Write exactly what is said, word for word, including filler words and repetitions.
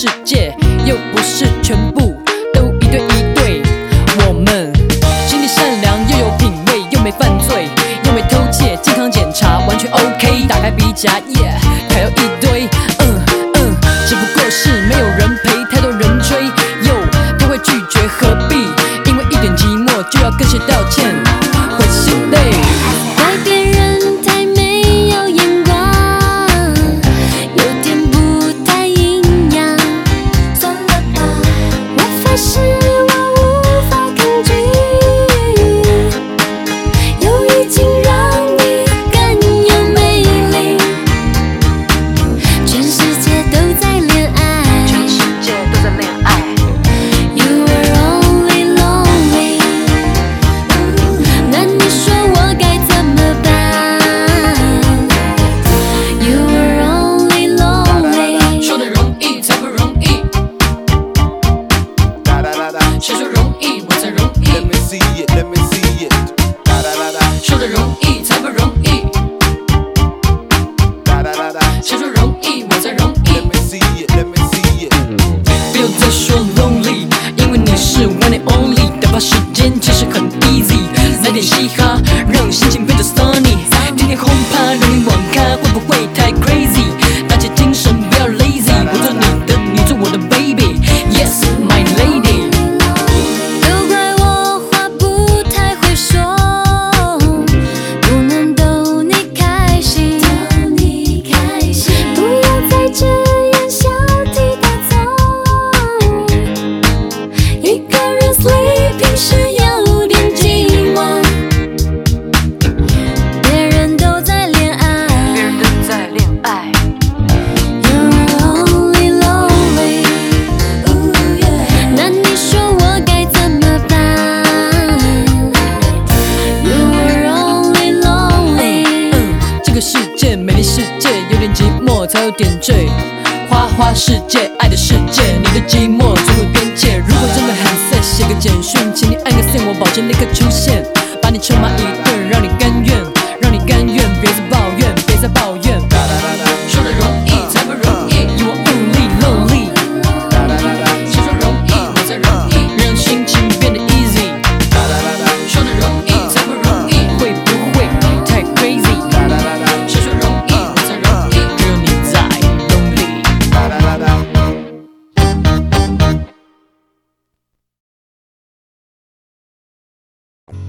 世界，又不是全部都一对一对。我们心地善良，又有品味，又没犯罪，又没偷窃，健康检查完全 OK。打开皮夹，耶，还有一堆，嗯嗯，只不过是没有人陪，太多人追，又太会拒绝，何必因为一点寂寞就要跟谁道歉？会心累。 爱别人太没有眼光，有点不太营养。算了吧，我发誓我无法抗拒，又已经让你更有魅力。全世界都在恋爱， 全世界都在恋爱。 You are only lonely， 那你说我该怎么办 ？You are only lonely， 说的容易才不容易，谁说容易我才容易？ Let me see it, let me see it. Da da da da, 说的容易才不容易， da da da da. 谁说容易我才容易？ Let me see it, let me see it. 不要再说 lonely， 因为你是 one and only。打发时间其实很 easy， 来点嘻哈，让心情变得 sunny。天天轰趴，让你网咖，会不会太 crazy？ 打起精神，不要 lazy。我做你的，你做我的 baby。Yes, my lady。 都怪我话不太会说，不能逗你开心。不要再这样小题大做，一个人 sleeping 是有点寂寞。别人都在恋爱， 别人都在恋爱， You're only lonely， 那你说我该怎么办 ？You're only lonely， 嗯，这个世界，美丽世界，有点寂寞才有点醉。花花世界，爱的世界，你的寂寞总有边界。如果真的很 sad， 写个简讯，请你按个 send， 我保证立刻出现，把你臭骂一顿，让你。